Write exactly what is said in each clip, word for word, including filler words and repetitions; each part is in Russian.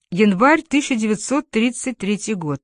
Январь тысяча девятьсот тридцать третий год.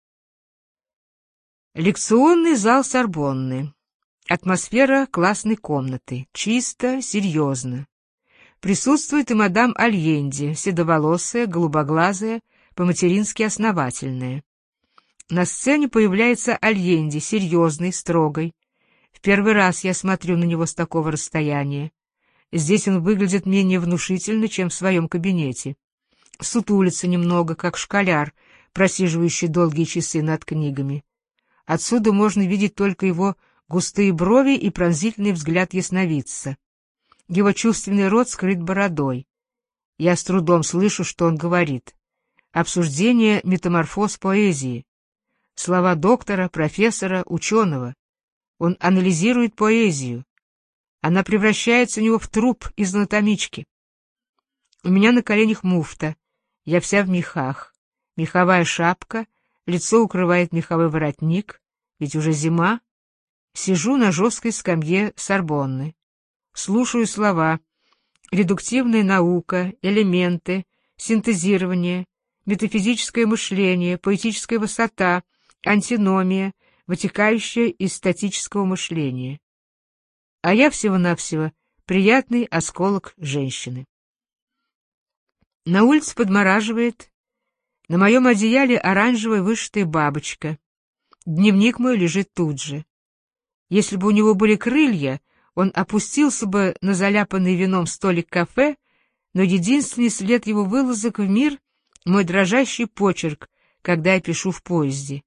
Лекционный зал Сорбонны. Атмосфера классной комнаты. Чисто, серьезно. Присутствует и мадам Альенди, седоволосая, голубоглазая, по-матерински основательная. На сцене появляется Альенди, серьезный, строгой. В первый раз я смотрю на него с такого расстояния. Здесь он выглядит менее внушительно, чем в своем кабинете. Сутулится немного, как школяр, просиживающий долгие часы над книгами. Отсюда можно видеть только его густые брови и пронзительный взгляд ясновидца. Его чувственный рот скрыт бородой. Я с трудом слышу, что он говорит. Обсуждение метаморфоз поэзии. Слова доктора, профессора, ученого. Он анализирует поэзию. Она превращается у него в труп из анатомички. У меня на коленях муфта. Я вся в мехах. Меховая шапка, лицо укрывает меховой воротник, ведь уже зима. Сижу на жесткой скамье Сорбонны. Слушаю слова: редуктивная наука, элементы, синтезирование, метафизическое мышление, поэтическая высота, антиномия, вытекающая из статического мышления. А я всего-навсего приятный осколок женщины. На улице подмораживает. На моем одеяле оранжевая вышитая бабочка. Дневник мой лежит тут же. Если бы у него были крылья, он опустился бы на заляпанный вином столик кафе, но единственный след его вылазок в мир — мой дрожащий почерк, когда я пишу в поезде.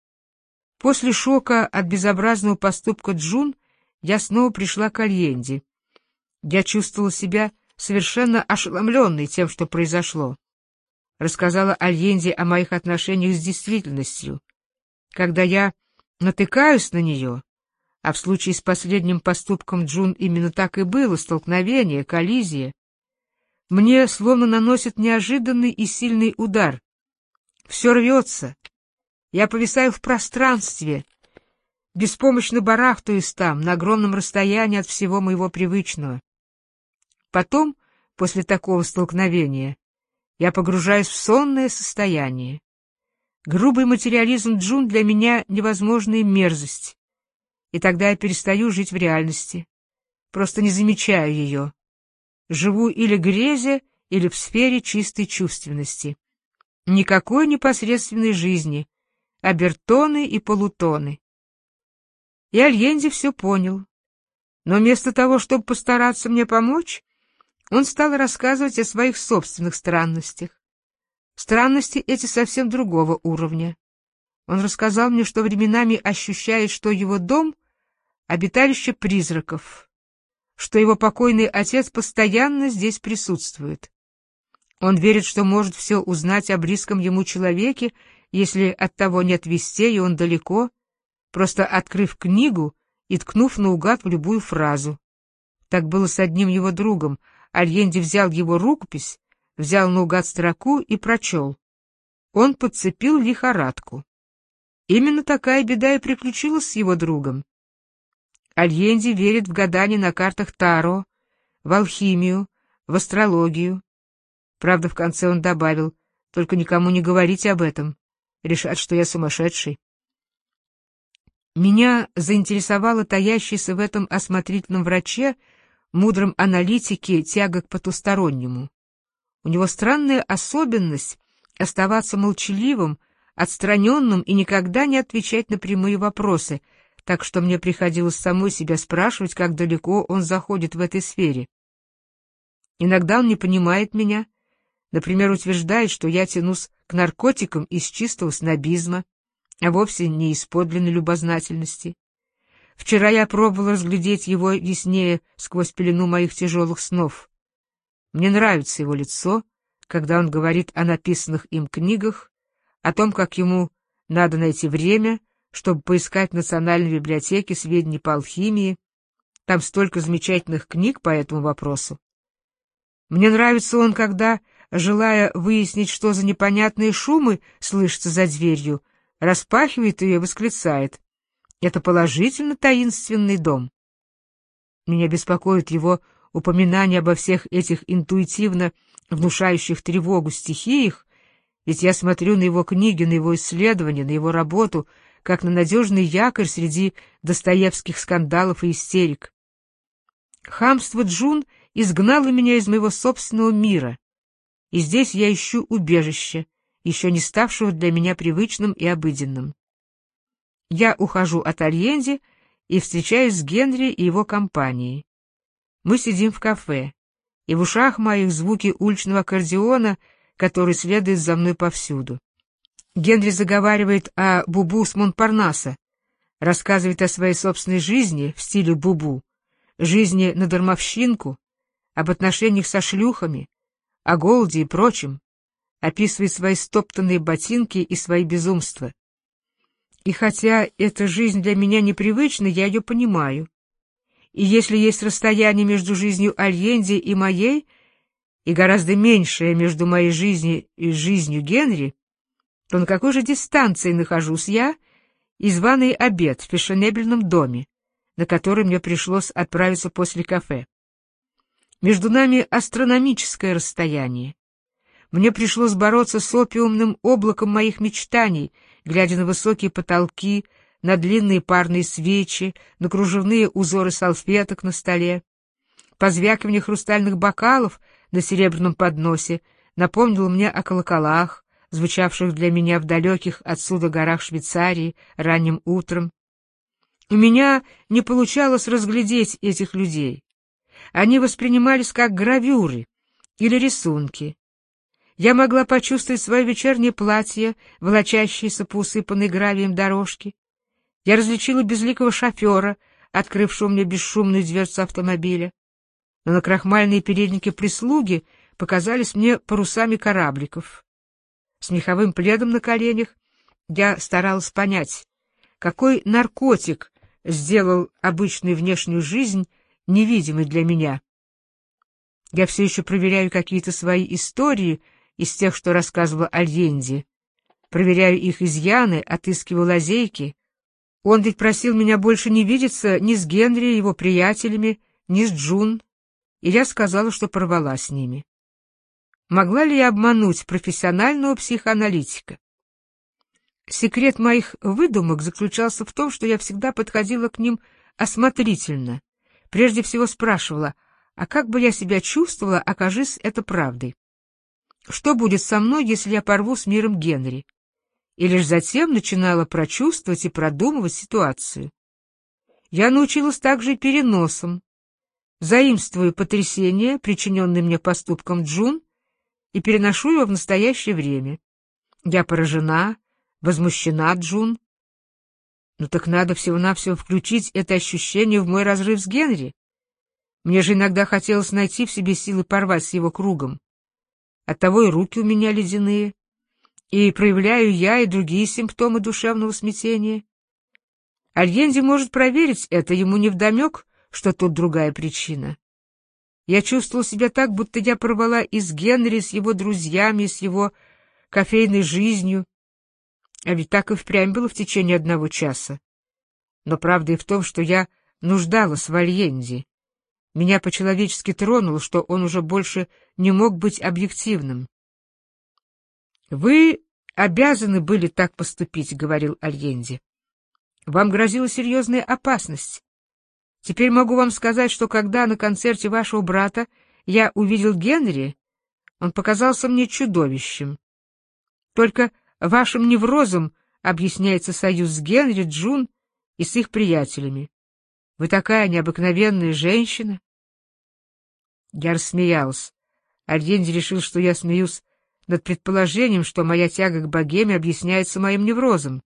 После шока от безобразного поступка Джун я снова пришла к Альенди. Я чувствовала себя совершенно ошеломленной тем, что произошло. Рассказала Альенди о моих отношениях с действительностью. Когда я натыкаюсь на нее, а в случае с последним поступком Джун именно так и было, столкновение, коллизия, мне словно наносят неожиданный и сильный удар. Все рвется. Я повисаю в пространстве, беспомощно барахтаюсь там, на огромном расстоянии от всего моего привычного. Потом, после такого столкновения, я погружаюсь в сонное состояние. Грубый материализм Джун для меня невозможная мерзость. И тогда я перестаю жить в реальности. Просто не замечаю ее. Живу или в грезе, или в сфере чистой чувственности. Никакой непосредственной жизни, обертоны и полутоны. И Альенди все понял. Но вместо того, чтобы постараться мне помочь, он стал рассказывать о своих собственных странностях. Странности эти совсем другого уровня. Он рассказал мне, что временами ощущает, что его дом — обиталище призраков, что его покойный отец постоянно здесь присутствует. Он верит, что может все узнать о близком ему человеке, если от того нет вестей, и он далеко, просто открыв книгу и ткнув наугад в любую фразу. Так было с одним его другом. Альенди взял его рукопись, взял наугад строку и прочел. Он подцепил лихорадку. Именно такая беда и приключилась с его другом. Альенди верит в гадания на картах Таро, в алхимию, в астрологию. Правда, в конце он добавил: только никому не говорите об этом, решат, что я сумасшедший. Меня заинтересовала таящаяся в этом осмотрительном враче, мудром аналитике, тяга к потустороннему. У него странная особенность оставаться молчаливым, отстраненным и никогда не отвечать на прямые вопросы, так что мне приходилось самой себя спрашивать, как далеко он заходит в этой сфере. Иногда он не понимает меня, например, утверждает, что я тянусь к наркотикам из чистого снобизма, а вовсе не из подлинной любознательности. Вчера я пробовала разглядеть его яснее сквозь пелену моих тяжелых снов. Мне нравится его лицо, когда он говорит о написанных им книгах, о том, как ему надо найти время, чтобы поискать в Национальной библиотеке сведения по алхимии. Там столько замечательных книг по этому вопросу. Мне нравится он, когда, желая выяснить, что за непонятные шумы слышатся за дверью, распахивает ее и восклицает: «Это положительно таинственный дом». Меня беспокоит его упоминание обо всех этих интуитивно внушающих тревогу стихиях, Ведь я смотрю на его книги, на его исследования, на его работу, как на надежный якорь среди достоевских скандалов и истерик. Хамство Джун изгнало меня из моего собственного мира, и здесь я ищу убежище, еще не ставшего для меня привычным и обыденным. Я ухожу от Альенди и встречаюсь с Генри и его компанией. Мы сидим в кафе, и в ушах моих звуки уличного аккордеона, который следует за мной повсюду. Генри заговаривает о Бубу с Монпарнаса, рассказывает о своей собственной жизни в стиле Бубу, жизни на дармовщинку, об отношениях со шлюхами, о голоде и прочем, описывает свои стоптанные ботинки и свои безумства. И хотя эта жизнь для меня непривычна, я ее понимаю. И если есть расстояние между жизнью Альенди и моей, и гораздо меньшее между моей жизнью и жизнью Генри, то на какой же дистанции нахожусь я и званый обед в фешенебельном доме, на который мне пришлось отправиться после кафе. Между нами астрономическое расстояние. Мне пришлось бороться с опиумным облаком моих мечтаний, глядя на высокие потолки, на длинные парные свечи, на кружевные узоры салфеток на столе. Позвякивание хрустальных бокалов на серебряном подносе напомнило мне о колоколах, звучавших для меня в далеких отсюда горах Швейцарии ранним утром. У меня не получалось разглядеть этих людей. Они воспринимались как гравюры или рисунки. Я могла почувствовать свое вечернее платье, волочащееся по усыпанной гравием дорожке. Я различила безликого шофера, открывшего мне бесшумную дверцу автомобиля. Но накрахмальные передники прислуги показались мне парусами корабликов. С меховым пледом на коленях я старалась понять, какой наркотик сделал обычную внешнюю жизнь невидимой для меня. Я все еще проверяю какие-то свои истории из тех, что рассказывала Альенди. Проверяю их изъяны, отыскиваю лазейки. Он ведь просил меня больше не видеться ни с Генри и его приятелями, ни с Джун, и я сказала, что порвала с ними. Могла ли я обмануть профессионального психоаналитика? Секрет моих выдумок заключался в том, что я всегда подходила к ним осмотрительно. Прежде всего спрашивала, а как бы я себя чувствовала, окажись это правдой? Что будет со мной, если я порву с миром Генри? И лишь затем начинала прочувствовать и продумывать ситуацию. Я научилась также и переносам. Заимствую потрясение, причиненное мне поступком Джун, и переношу его в настоящее время. Я поражена, возмущена Джун. Ну так надо всего-навсего включить это ощущение в мой разрыв с Генри. Мне же иногда хотелось найти в себе силы порвать с его кругом. Оттого и руки у меня ледяные, и проявляю я и другие симптомы душевного смятения. Альенди может проверить это, ему невдомек, что тут другая причина. Я чувствовал себя так, будто я порвала и с Генри, с его друзьями, с его кофейной жизнью. А ведь так и впрямь было в течение одного часа. Но правда и в том, что я нуждалась в Альенди. Меня по-человечески тронуло, что он уже больше не мог быть объективным. «Вы обязаны были так поступить», — говорил Альенди. «Вам грозила серьезная опасность. Теперь могу вам сказать, что когда на концерте вашего брата я увидел Генри, он показался мне чудовищем. Только вашим неврозом объясняется союз с Генри, Джун и с их приятелями. Вы такая необыкновенная женщина». Я рассмеялась. Альенди решил, что я смеюсь над предположением, что моя тяга к богеме объясняется моим неврозом.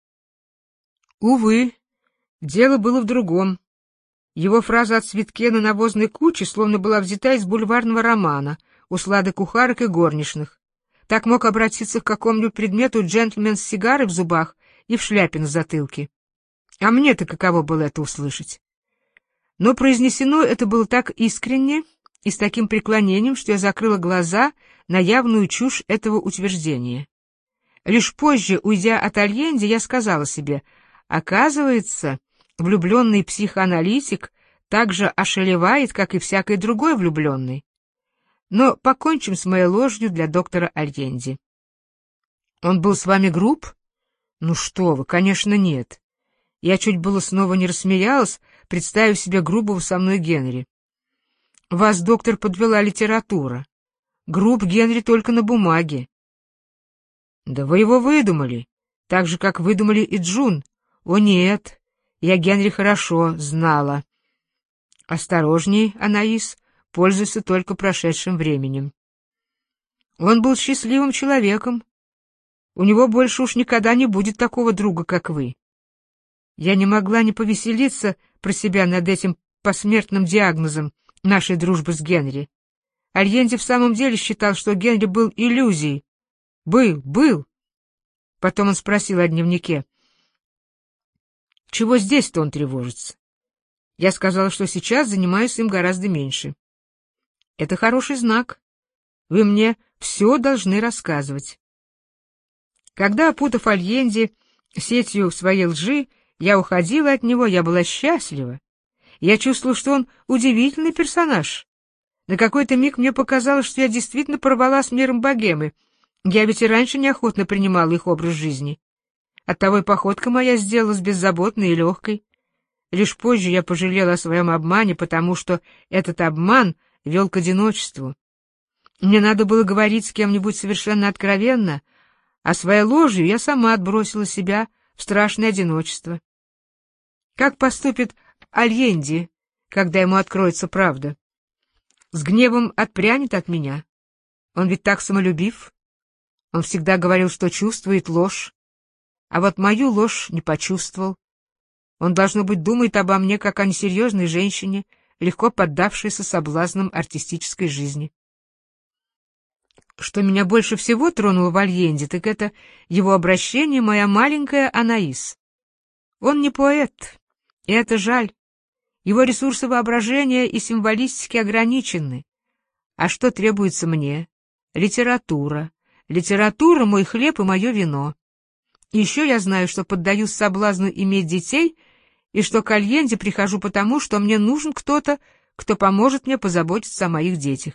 Увы, дело было в другом. Его фраза о цветке на навозной куче словно была взята из бульварного романа, услады кухарок и горничных. Так мог обратиться к какому-нибудь предмету джентльмен с сигарой в зубах и в шляпе на затылке. А мне-то каково было это услышать? Но произнесено это было так искренне и с таким преклонением, что я закрыла глаза на явную чушь этого утверждения. Лишь позже, уйдя от Альенди, я сказала себе, оказывается, влюбленный психоаналитик так же ошалевает, как и всякий другой влюбленный. Но покончим с моей ложью для доктора Альенди. Он был с вами груб? Ну что вы, конечно, нет. Я чуть было снова не рассмеялась, представив себе грубого со мной Генри. Вас, доктор, подвела литература. Груб Генри только на бумаге. Да вы его выдумали, так же, как выдумали и Джун. О нет, я Генри хорошо знала. Осторожней, Анаис, пользуйся только прошедшим временем. Он был счастливым человеком. У него больше уж никогда не будет такого друга, как вы. Я не могла не повеселиться про себя над этим посмертным диагнозом нашей дружбы с Генри. Альенди в самом деле считал, что Генри был иллюзией. Был, был. Потом он спросил о дневнике. Чего здесь-то он тревожится? Я сказала, что сейчас занимаюсь им гораздо меньше. Это хороший знак. Вы мне все должны рассказывать. Когда, опутав Альенди сетью своей лжи, я уходила от него, я была счастлива. Я чувствовала, что он удивительный персонаж. На какой-то миг мне показалось, что я действительно порвала с миром богемы. Я ведь и раньше неохотно принимала их образ жизни. Оттого и походка моя сделалась беззаботной и легкой. Лишь позже я пожалела о своем обмане, потому что этот обман вел к одиночеству. Мне надо было говорить с кем-нибудь совершенно откровенно, а своей ложью я сама отбросила себя в страшное одиночество. Как поступит Альенди, когда ему откроется правда? С гневом отпрянет от меня. Он ведь так самолюбив. Он всегда говорил, что чувствует ложь, а вот мою ложь не почувствовал. Он, должно быть, думает обо мне, как о несерьезной женщине, легко поддавшейся соблазнам артистической жизни. Что меня больше всего тронуло в Альенди, так это его обращение, моя маленькая Анаис. Он не поэт, и это жаль. Его ресурсы воображения и символистики ограничены. А что требуется мне? Литература. Литература — мой хлеб и мое вино. И еще я знаю, что поддаюсь соблазну иметь детей, и что к Альенди прихожу потому, что мне нужен кто-то, кто поможет мне позаботиться о моих детях.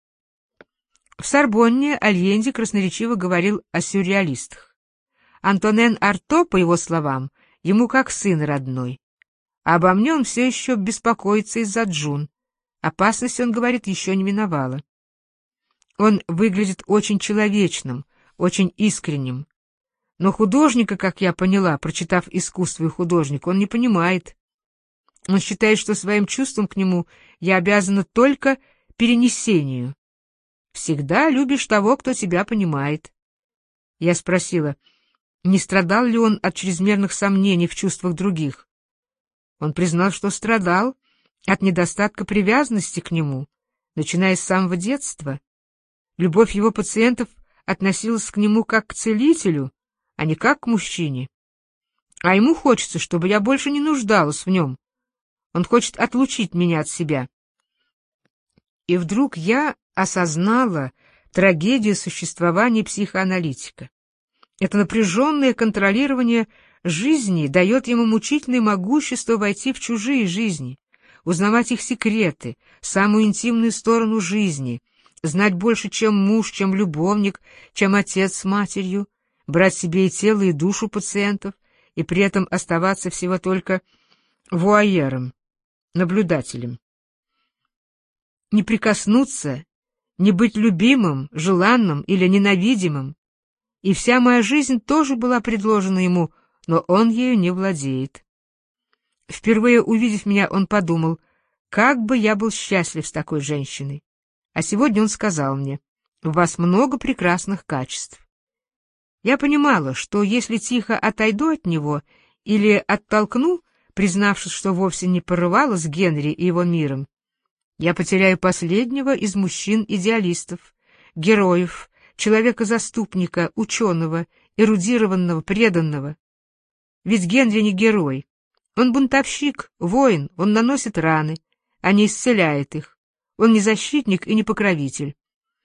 В Сорбонне Альенди красноречиво говорил о сюрреалистах. Антонен Арто, по его словам, ему как сын родной. А обо мне он все еще беспокоится из-за Джун. Опасность, он говорит, еще не миновала. Он выглядит очень человечным, очень искренним. Но художника, как я поняла, прочитав «Искусство и художник», он не понимает. Он считает, что своим чувством к нему я обязана только перенесению. Всегда любишь того, кто тебя понимает. Я спросила, не страдал ли он от чрезмерных сомнений в чувствах других. Он признал, что страдал от недостатка привязанности к нему, начиная с самого детства. Любовь его пациентов относилась к нему как к целителю, а не как к мужчине. А ему хочется, чтобы я больше не нуждалась в нем. Он хочет отлучить меня от себя. И вдруг я осознала трагедию существования психоаналитика. Это напряженное контролирование жизни дает ему мучительное могущество войти в чужие жизни, узнавать их секреты, самую интимную сторону жизни, знать больше, чем муж, чем любовник, чем отец с матерью, брать себе и тело, и душу пациентов, и при этом оставаться всего только вуайером, наблюдателем. Не прикоснуться, не быть любимым, желанным или ненавидимым. И вся моя жизнь тоже была предложена ему, но он ею не владеет. Впервые увидев меня, он подумал, как бы я был счастлив с такой женщиной. А сегодня он сказал мне, у вас много прекрасных качеств. Я понимала, что если тихо отойду от него или оттолкну, признавшись, что вовсе не порывалась Генри и его миром, я потеряю последнего из мужчин-идеалистов, героев, человека-заступника, ученого, эрудированного, преданного. Ведь Генри не герой. Он бунтовщик, воин, он наносит раны, а не исцеляет их. Он не защитник и не покровитель.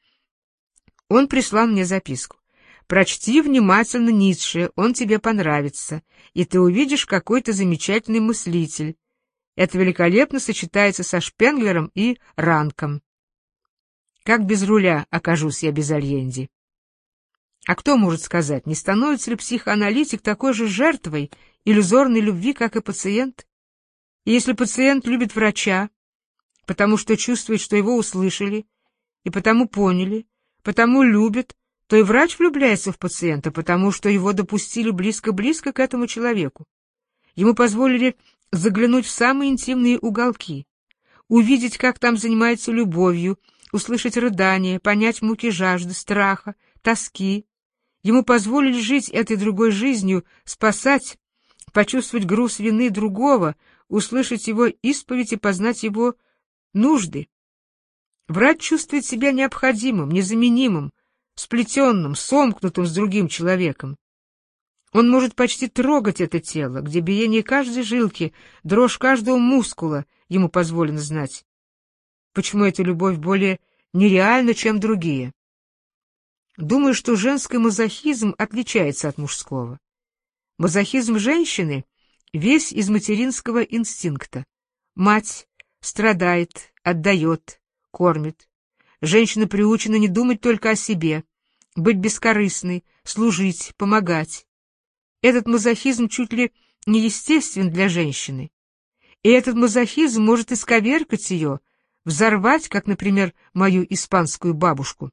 Он прислал мне записку. «Прочти внимательно Ницше, он тебе понравится, и ты увидишь, какой ты замечательный мыслитель. Это великолепно сочетается со Шпенглером и Ранком. Как без руля окажусь я без Альенди?» А кто может сказать, не становится ли психоаналитик такой же жертвой иллюзорной любви, как и пациент? И если пациент любит врача, потому что чувствует, что его услышали, и потому поняли, потому любит, то и врач влюбляется в пациента, потому что его допустили близко-близко к этому человеку. Ему позволили заглянуть в самые интимные уголки, увидеть, как там занимается любовью, услышать рыдания, понять муки жажды, страха, тоски. Ему позволили жить этой другой жизнью, спасать, почувствовать груз вины другого, услышать его исповедь и познать его нужды. Врач чувствует себя необходимым, незаменимым, сплетенным, сомкнутым с другим человеком. Он может почти трогать это тело, где биение каждой жилки, дрожь каждого мускула ему позволено знать. Почему эта любовь более нереальна, чем другие? Думаю, что женский мазохизм отличается от мужского. Мазохизм женщины весь из материнского инстинкта. Мать страдает, отдает, кормит. Женщина приучена не думать только о себе, быть бескорыстной, служить, помогать. Этот мазохизм чуть ли не естествен для женщины. И этот мазохизм может исковеркать ее, взорвать, как, например, мою испанскую бабушку.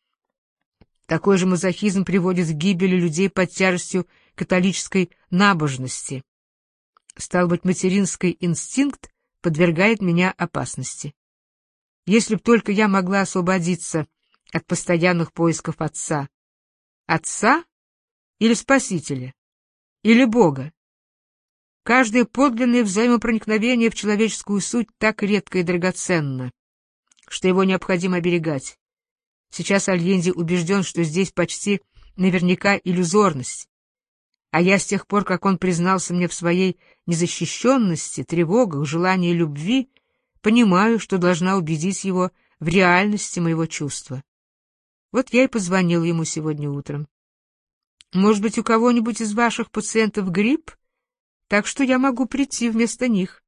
Такой же мазохизм приводит к гибели людей под тяжестью католической набожности. Стал быть, материнский инстинкт подвергает меня опасности. Если б только я могла освободиться от постоянных поисков отца. Отца или Спасителя? Или Бога? Каждое подлинное взаимопроникновение в человеческую суть так редко и драгоценно, что его необходимо оберегать. Сейчас Альенди убежден, что здесь почти наверняка иллюзорность. А я с тех пор, как он признался мне в своей незащищенности, тревогах, желании любви, понимаю, что должна убедить его в реальности моего чувства. Вот я и позвонил ему сегодня утром. Может быть, у кого-нибудь из ваших пациентов грипп, так что я могу прийти вместо них.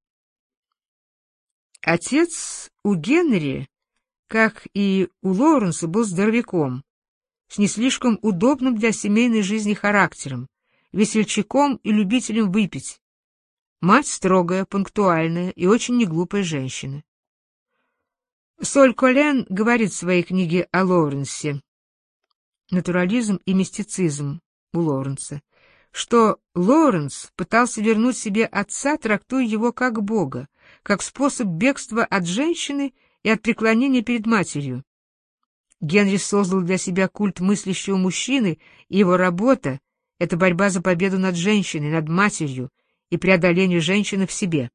Отец у Генри, как и у Лоуренса, был здоровяком, с не слишком удобным для семейной жизни характером, весельчаком и любителем выпить. Мать строгая, пунктуальная и очень неглупая женщина. Соль Колен говорит в своей книге о Лоуренсе «Натурализм и мистицизм» у Лоуренса, что Лоуренс пытался вернуть себе отца, трактуя его как Бога, как способ бегства от женщины и от преклонения перед матерью. Генри создал для себя культ мыслящего мужчины, и его работа — это борьба за победу над женщиной, над матерью и преодоление женщины в себе.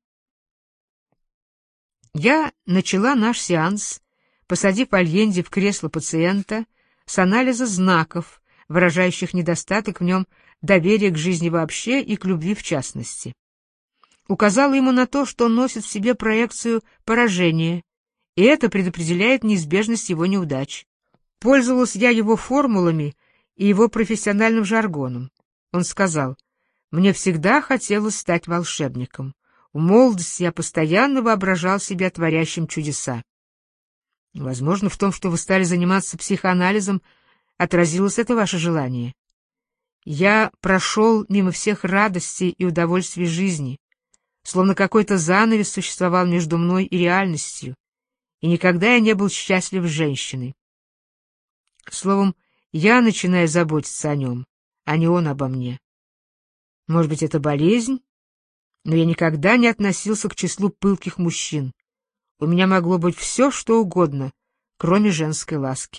Я начала наш сеанс, посадив Альенди в кресло пациента, с анализа знаков, выражающих недостаток в нем доверия к жизни вообще и к любви в частности. Указала ему на то, что он носит в себе проекцию поражения, и это предопределяет неизбежность его неудач. Пользовалась я его формулами и его профессиональным жаргоном. Он сказал: «Мне всегда хотелось стать волшебником. В молодости я постоянно воображал себя творящим чудеса». Возможно, в том, что вы стали заниматься психоанализом, отразилось это ваше желание. Я прошел мимо всех радостей и удовольствий жизни, словно какой-то занавес существовал между мной и реальностью, и никогда я не был счастлив с женщиной. Словом, я начинаю заботиться о нем, а не он обо мне. Может быть, это болезнь, но я никогда не относился к числу пылких мужчин. У меня могло быть все, что угодно, кроме женской ласки.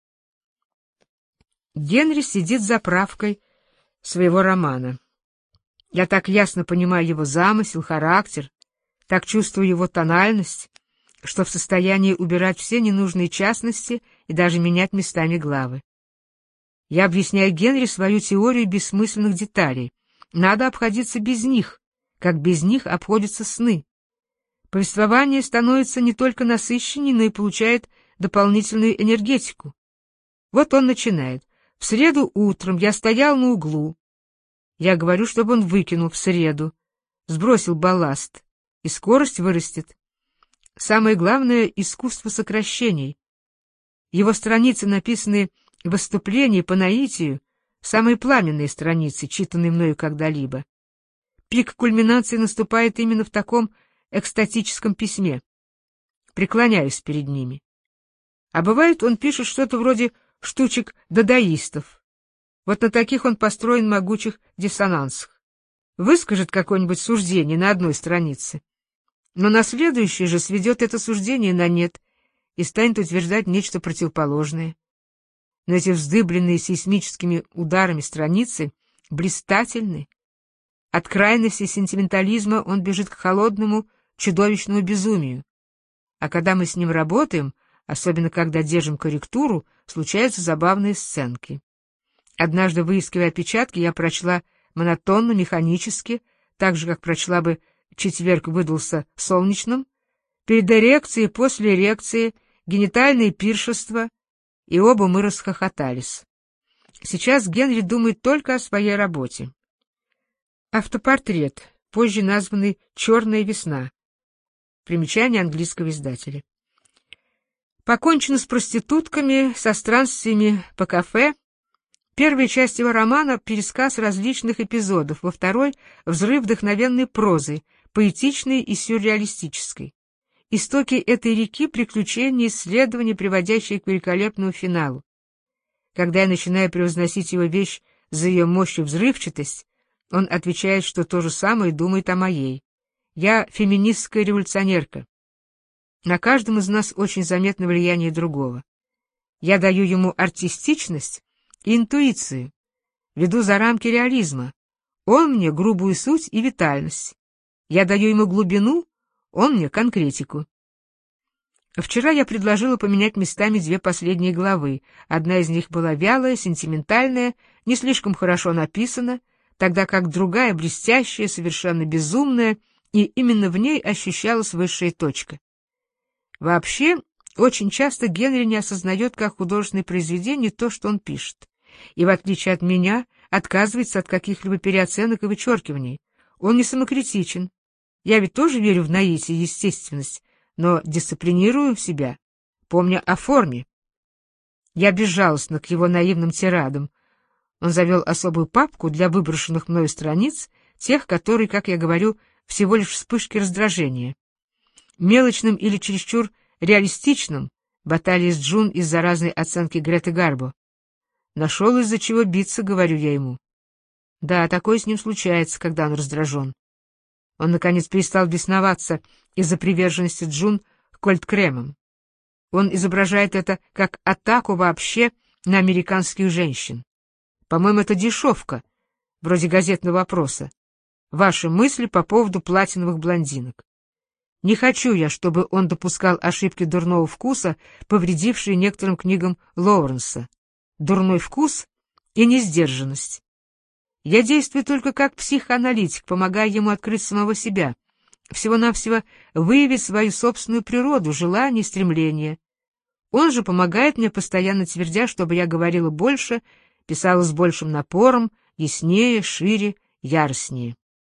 Генри сидит за правкой своего романа. Я так ясно понимаю его замысел, характер, так чувствую его тональность, что в состоянии убирать все ненужные частности и даже менять местами главы. Я объясняю Генри свою теорию бессмысленных деталей. Надо обходиться без них, как без них обходятся сны. Повествование становится не только насыщеннее, но и получает дополнительную энергетику. Вот он начинает. В среду утром я стоял на углу. Я говорю, чтобы он выкинул в среду, сбросил балласт, и скорость вырастет. Самое главное — искусство сокращений. Его страницы написаны Выступление по наитию — самые пламенные страницы, читанные мною когда-либо. Пик кульминации наступает именно в таком экстатическом письме. Преклоняюсь перед ними. А бывает, он пишет что-то вроде штучек дадаистов. Вот на таких он построен могучих диссонансах. Выскажет какое-нибудь суждение на одной странице, но на следующей же сведет это суждение на нет и станет утверждать нечто противоположное. Но эти вздыбленные сейсмическими ударами страницы блистательны. От крайности сентиментализма он бежит к холодному, чудовищному безумию. А когда мы с ним работаем, особенно когда держим корректуру, случаются забавные сценки. Однажды, выискивая опечатки, я прочла монотонно, механически, так же, как прочла бы «Четверг выдался солнечным», перед эрекцией, после эрекции, генитальные пиршества, и оба мы расхохотались. Сейчас Генри думает только о своей работе. Автопортрет, позже названный «Черная весна». Примечание английского издателя. Покончено с проститутками, со странствиями по кафе. Первая часть его романа — пересказ различных эпизодов, во второй — взрыв вдохновенной прозы, поэтичной и сюрреалистической. Истоки этой реки — приключения, исследования, приводящие к великолепному финалу. Когда я начинаю превозносить его вещь за ее мощь и взрывчатость, он отвечает, что то же самое думает о моей. Я феминистская революционерка. На каждом из нас очень заметно влияние другого. Я даю ему артистичность и интуицию, веду за рамки реализма. Он мне грубую суть и витальность. Я даю ему глубину, он мне конкретику. Вчера я предложила поменять местами две последние главы. Одна из них была вялая, сентиментальная, не слишком хорошо написана, тогда как другая блестящая, совершенно безумная, и именно в ней ощущалась высшая точка. Вообще, очень часто Генри не осознает как художественное произведение то, что он пишет, и, в отличие от меня, отказывается от каких-либо переоценок и вычеркиваний. Он не самокритичен. Я ведь тоже верю в наитие и естественность, но дисциплинирую себя, помня о форме. Я безжалостна к его наивным тирадам. Он завел особую папку для выброшенных мною страниц, тех, которые, как я говорю, всего лишь вспышки раздражения. Мелочным или чересчур реалистичным баталия с Джун из-за разной оценки Греты Гарбо. Нашел из-за чего биться, говорю я ему. Да, такое с ним случается, когда он раздражен. Он, наконец, перестал бесноваться из-за приверженности Джун к кольт-кремам. Он изображает это как атаку вообще на американских женщин. По-моему, это дешевка, вроде газетного вопроса. Ваши мысли по поводу платиновых блондинок. Не хочу я, чтобы он допускал ошибки дурного вкуса, повредившие некоторым книгам Лоуренса. Дурной вкус и несдержанность. Я действую только как психоаналитик, помогая ему открыть самого себя, всего-навсего выявить свою собственную природу, желания, стремления. Он же помогает мне, постоянно твердя, чтобы я говорила больше, писала с большим напором, яснее, шире, яростнее.